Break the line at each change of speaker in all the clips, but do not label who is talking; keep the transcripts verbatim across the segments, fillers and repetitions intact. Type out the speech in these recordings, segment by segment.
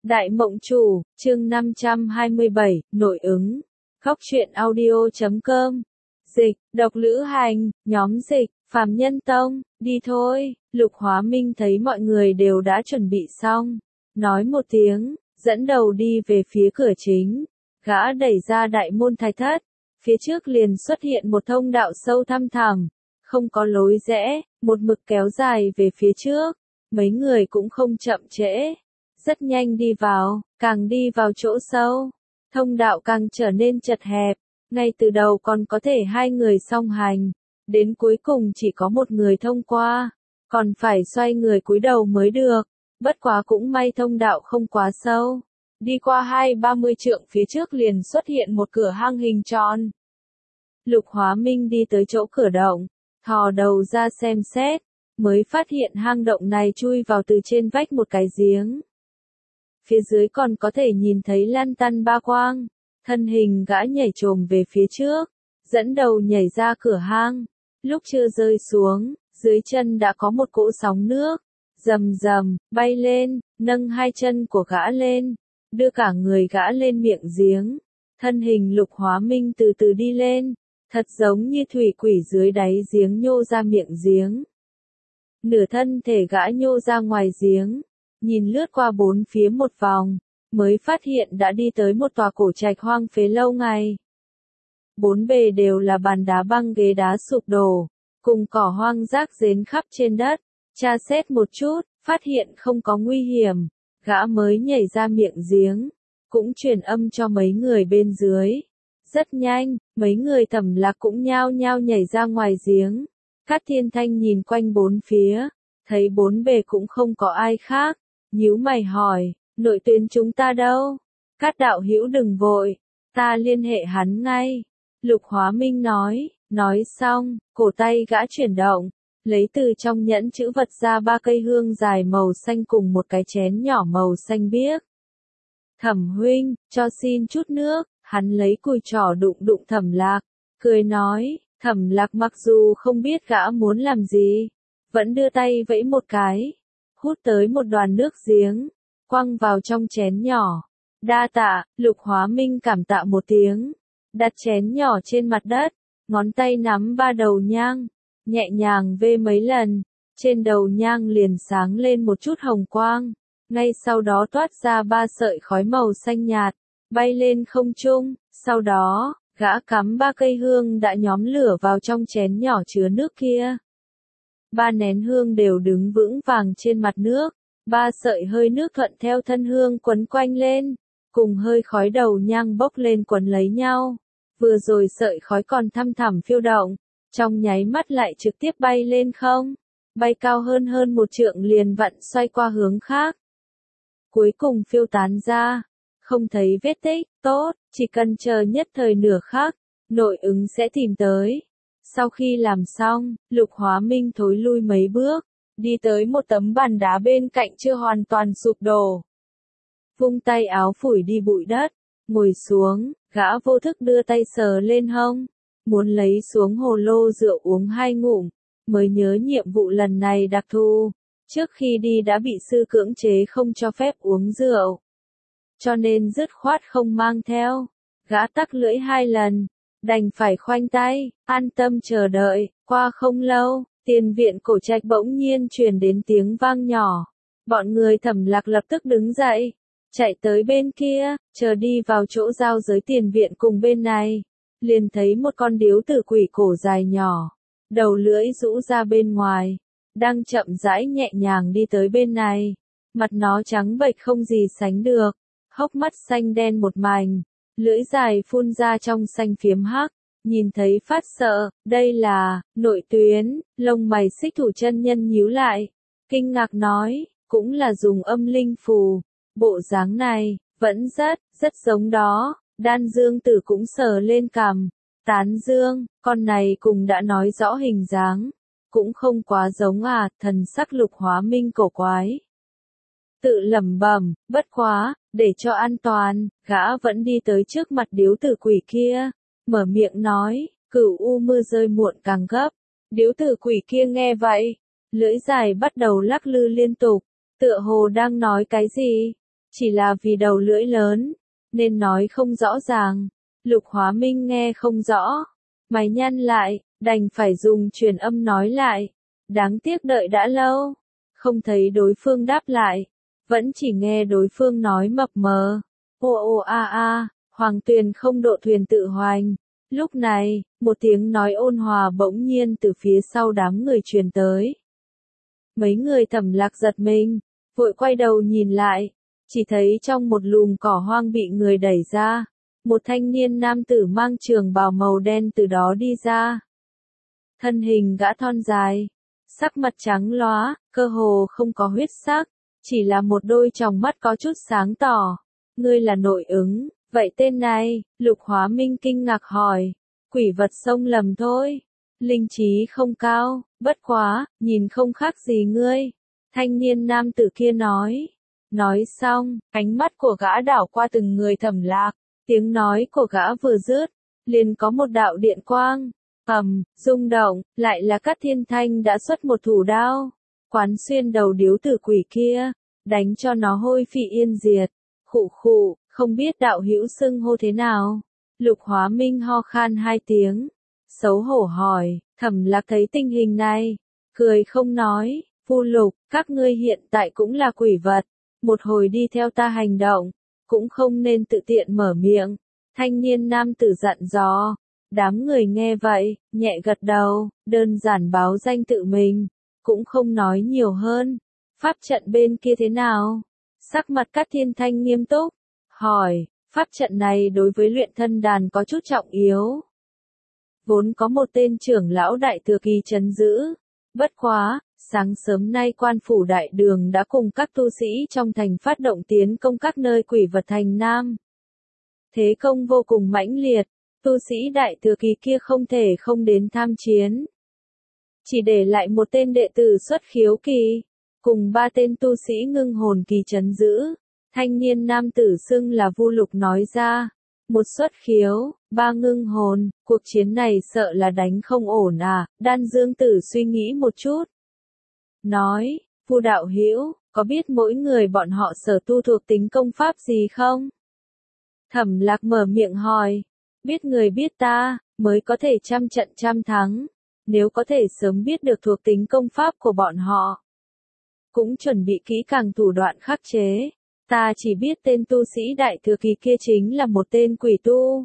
Đại Mộng Chủ, chương năm trăm hai mươi bảy, nội ứng. Góc truyện audio chấm com. Dịch, độc lữ hành, nhóm dịch, Phàm Nhân Tông, đi thôi. Lục Hóa Minh thấy mọi người đều đã chuẩn bị xong. Nói một tiếng, dẫn đầu đi về phía cửa chính. Gã đẩy ra đại môn thạch thất. Phía trước liền xuất hiện một thông đạo sâu thăm thẳm. Không có lối rẽ, một mực kéo dài về phía trước. Mấy người cũng không chậm trễ. Rất nhanh đi vào, càng đi vào chỗ sâu, thông đạo càng trở nên chật hẹp, ngay từ đầu còn có thể hai người song hành, đến cuối cùng chỉ có một người thông qua, còn phải xoay người cúi đầu mới được, bất quá cũng may thông đạo không quá sâu, đi qua hai ba mươi trượng phía trước liền xuất hiện một cửa hang hình tròn. Lục Hóa Minh đi tới chỗ cửa động, thò đầu ra xem xét, mới phát hiện hang động này chui vào từ trên vách một cái giếng. Phía dưới còn có thể nhìn thấy lan tăn ba quang, thân hình gã nhảy trồm về phía trước, dẫn đầu nhảy ra cửa hang, lúc chưa rơi xuống, dưới chân đã có một cỗ sóng nước, rầm rầm, bay lên, nâng hai chân của gã lên, đưa cả người gã lên miệng giếng, thân hình Lục Hóa Minh từ từ đi lên, thật giống như thủy quỷ dưới đáy giếng nhô ra miệng giếng. Nửa thân thể gã nhô ra ngoài giếng. Nhìn lướt qua bốn phía một vòng, mới phát hiện đã đi tới một tòa cổ trạch hoang phế lâu ngày. Bốn bề đều là bàn đá băng ghế đá sụp đổ, cùng cỏ hoang rác rến khắp trên đất. Tra xét một chút, phát hiện không có nguy hiểm, gã mới nhảy ra miệng giếng, cũng truyền âm cho mấy người bên dưới. Rất nhanh, mấy người Thẩm Lạc cũng nhao nhao nhảy ra ngoài giếng. Cát Thiên Thanh nhìn quanh bốn phía, thấy bốn bề cũng không có ai khác. Nhíu mày hỏi, nội tuyến chúng ta đâu? Cát đạo hữu đừng vội, ta liên hệ hắn ngay. Lục Hóa Minh nói, nói xong, cổ tay gã chuyển động, lấy từ trong nhẫn chữ vật ra ba cây hương dài màu xanh cùng một cái chén nhỏ màu xanh biếc. Thẩm huynh, cho xin chút nước, hắn lấy cùi trỏ đụng đụng Thẩm Lạc, cười nói, Thẩm Lạc mặc dù không biết gã muốn làm gì, vẫn đưa tay vẫy một cái. Hút tới một đoàn nước giếng, quăng vào trong chén nhỏ. Đa tạ, Lục Hóa Minh cảm tạ một tiếng, đặt chén nhỏ trên mặt đất, ngón tay nắm ba đầu nhang, nhẹ nhàng vê mấy lần, trên đầu nhang liền sáng lên một chút hồng quang, ngay sau đó toát ra ba sợi khói màu xanh nhạt, bay lên không trung, sau đó, gã cắm ba cây hương đã nhóm lửa vào trong chén nhỏ chứa nước kia. Ba nén hương đều đứng vững vàng trên mặt nước, ba sợi hơi nước thuận theo thân hương quấn quanh lên, cùng hơi khói đầu nhang bốc lên quấn lấy nhau. Vừa rồi sợi khói còn thăm thẳm phiêu động, trong nháy mắt lại trực tiếp bay lên không, bay cao hơn hơn một trượng liền vặn xoay qua hướng khác. Cuối cùng phiêu tán ra, không thấy vết tích, tốt, chỉ cần chờ nhất thời nửa khắc, nội ứng sẽ tìm tới. Sau khi làm xong, Lục Hóa Minh thối lui mấy bước, đi tới một tấm bàn đá bên cạnh chưa hoàn toàn sụp đổ. Vung tay áo phủi đi bụi đất, ngồi xuống, gã vô thức đưa tay sờ lên hông, muốn lấy xuống hồ lô rượu uống hai ngụm, mới nhớ nhiệm vụ lần này đặc thù, trước khi đi đã bị sư cưỡng chế không cho phép uống rượu. Cho nên dứt khoát không mang theo, gã tắc lưỡi hai lần. Đành phải khoanh tay, an tâm chờ đợi, qua không lâu, tiền viện cổ trạch bỗng nhiên truyền đến tiếng vang nhỏ. Bọn người Thẩm Lạc lập tức đứng dậy, chạy tới bên kia, chờ đi vào chỗ giao giới tiền viện cùng bên này. Liền thấy một con điếu tử quỷ cổ dài nhỏ, đầu lưỡi rũ ra bên ngoài, đang chậm rãi nhẹ nhàng đi tới bên này. Mặt nó trắng bệch không gì sánh được, hốc mắt xanh đen một mảnh. Lưỡi dài phun ra trong xanh phiếm hắc, nhìn thấy phát sợ, đây là, nội tuyến, lông mày xích thủ chân nhân nhíu lại, kinh ngạc nói, cũng là dùng âm linh phù, bộ dáng này, vẫn rất, rất giống đó, Đan Dương Tử cũng sờ lên cằm, tán dương, con này cùng đã nói rõ hình dáng, cũng không quá giống à, thần sắc Lục Hóa Minh cổ quái. Tự lẩm bẩm, bất quá, để cho an toàn, gã vẫn đi tới trước mặt điếu tử quỷ kia, mở miệng nói, cửu u mưa rơi muộn càng gấp. Điếu tử quỷ kia nghe vậy, lưỡi dài bắt đầu lắc lư liên tục, tựa hồ đang nói cái gì. chỉ là vì đầu lưỡi lớn, nên nói không rõ ràng. Lục Hóa Minh nghe không rõ, mày nhăn lại, đành phải dùng truyền âm nói lại. Đáng tiếc đợi đã lâu, không thấy đối phương đáp lại, vẫn chỉ nghe đối phương nói mập mờ. Ô ô a a, Hoàng Tuyền không độ thuyền tự hoành. Lúc này, một tiếng nói ôn hòa bỗng nhiên từ phía sau đám người truyền tới. Mấy người Thẩm Lạc giật mình, vội quay đầu nhìn lại, chỉ thấy trong một lùm cỏ hoang bị người đẩy ra, một thanh niên nam tử mang trường bào màu đen từ đó đi ra. Thân hình gã thon dài, sắc mặt trắng lóa, cơ hồ không có huyết sắc, chỉ là một đôi tròng mắt có chút sáng tỏ. Ngươi là nội ứng, vậy tên này, Lục Hóa Minh kinh ngạc hỏi. Quỷ vật sông lầm thôi, linh trí không cao, bất quá, nhìn không khác gì ngươi. Thanh niên nam tử kia nói. Nói xong, ánh mắt của gã đảo qua từng người Thẩm Lạc, tiếng nói của gã vừa dứt, liền có một đạo điện quang, ầm, rung động, lại là Cát Thiên Thanh đã xuất một thủ đao, quán xuyên đầu điếu tử quỷ kia, đánh cho nó hôi phi yên diệt. Khụ khụ, không biết đạo hữu xưng hô thế nào? Lục Hóa Minh ho khan hai tiếng, xấu hổ hỏi. Thẩm Lạc thấy tình hình này, cười không nói. Vu Lục, các ngươi hiện tại cũng là quỷ vật, một hồi đi theo ta hành động, cũng không nên tự tiện mở miệng. Thanh niên nam tử dặn dò. Đám người nghe vậy, nhẹ gật đầu, đơn giản báo danh tự mình, cũng không nói nhiều hơn. Pháp trận bên kia thế nào? Sắc mặt Cát Thiên Thanh nghiêm túc, hỏi. Pháp trận này đối với luyện thân đàn có chút trọng yếu. Vốn có một tên trưởng lão đại thừa kỳ trấn giữ. Bất quá, sáng sớm nay quan phủ đại đường đã cùng các tu sĩ trong thành phát động tiến công các nơi quỷ vật thành Nam. Thế công vô cùng mãnh liệt, tu sĩ đại thừa kỳ kia không thể không đến tham chiến. Chỉ để lại một tên đệ tử xuất khiếu kỳ, cùng ba tên tu sĩ ngưng hồn kỳ trấn giữ. Thanh niên nam tử xưng là Vu Lục nói ra. Một xuất khiếu, ba ngưng hồn, cuộc chiến này sợ là đánh không ổn à? Đan Dương Tử suy nghĩ một chút. Nói, Vu đạo hữu, có biết mỗi người bọn họ sở tu thuộc tính công pháp gì không? Thẩm Lạc mở miệng hỏi. Biết người biết ta, mới có thể trăm trận trăm thắng. Nếu có thể sớm biết được thuộc tính công pháp của bọn họ, cũng chuẩn bị kỹ càng thủ đoạn khắc chế. Ta chỉ biết tên tu sĩ đại thừa kỳ kia chính là một tên quỷ tu.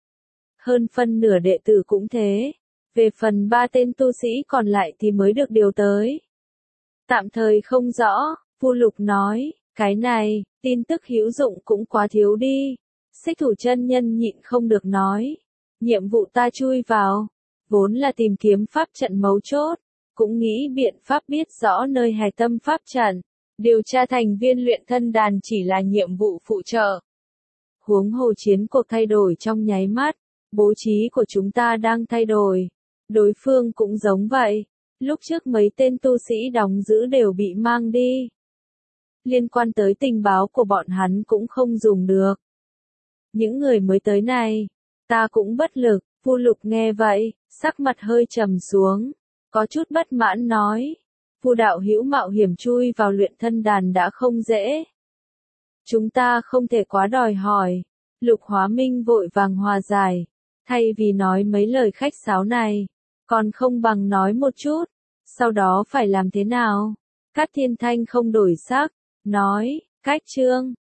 Hơn phân nửa đệ tử cũng thế. Về phần ba tên tu sĩ còn lại thì mới được điều tới. Tạm thời không rõ, Vu Lục nói, cái này, tin tức hữu dụng cũng quá thiếu đi. Xích Thủ chân nhân nhịn không được nói. Nhiệm vụ ta chui vào, vốn là tìm kiếm pháp trận mấu chốt, cũng nghĩ biện pháp biết rõ nơi hài tâm pháp trận. Điều tra thành viên luyện thân đàn chỉ là nhiệm vụ phụ trợ. Huống hồ chiến cuộc thay đổi trong nháy mắt, bố trí của chúng ta đang thay đổi. Đối phương cũng giống vậy. Lúc trước mấy tên tu sĩ đóng giữ đều bị mang đi. Liên quan tới tình báo của bọn hắn cũng không dùng được. Những người mới tới này, ta cũng bất lực. Vu Lục nghe vậy, sắc mặt hơi trầm xuống, có chút bất mãn nói. Vu đạo hữu mạo hiểm chui vào luyện thân đàn đã không dễ. Chúng ta không thể quá đòi hỏi. Lục Hóa Minh vội vàng hòa giải. Thay vì nói mấy lời khách sáo này, còn không bằng nói một chút. Sau đó phải làm thế nào? Cát Thiên Thanh không đổi sắc, nói, cách chương.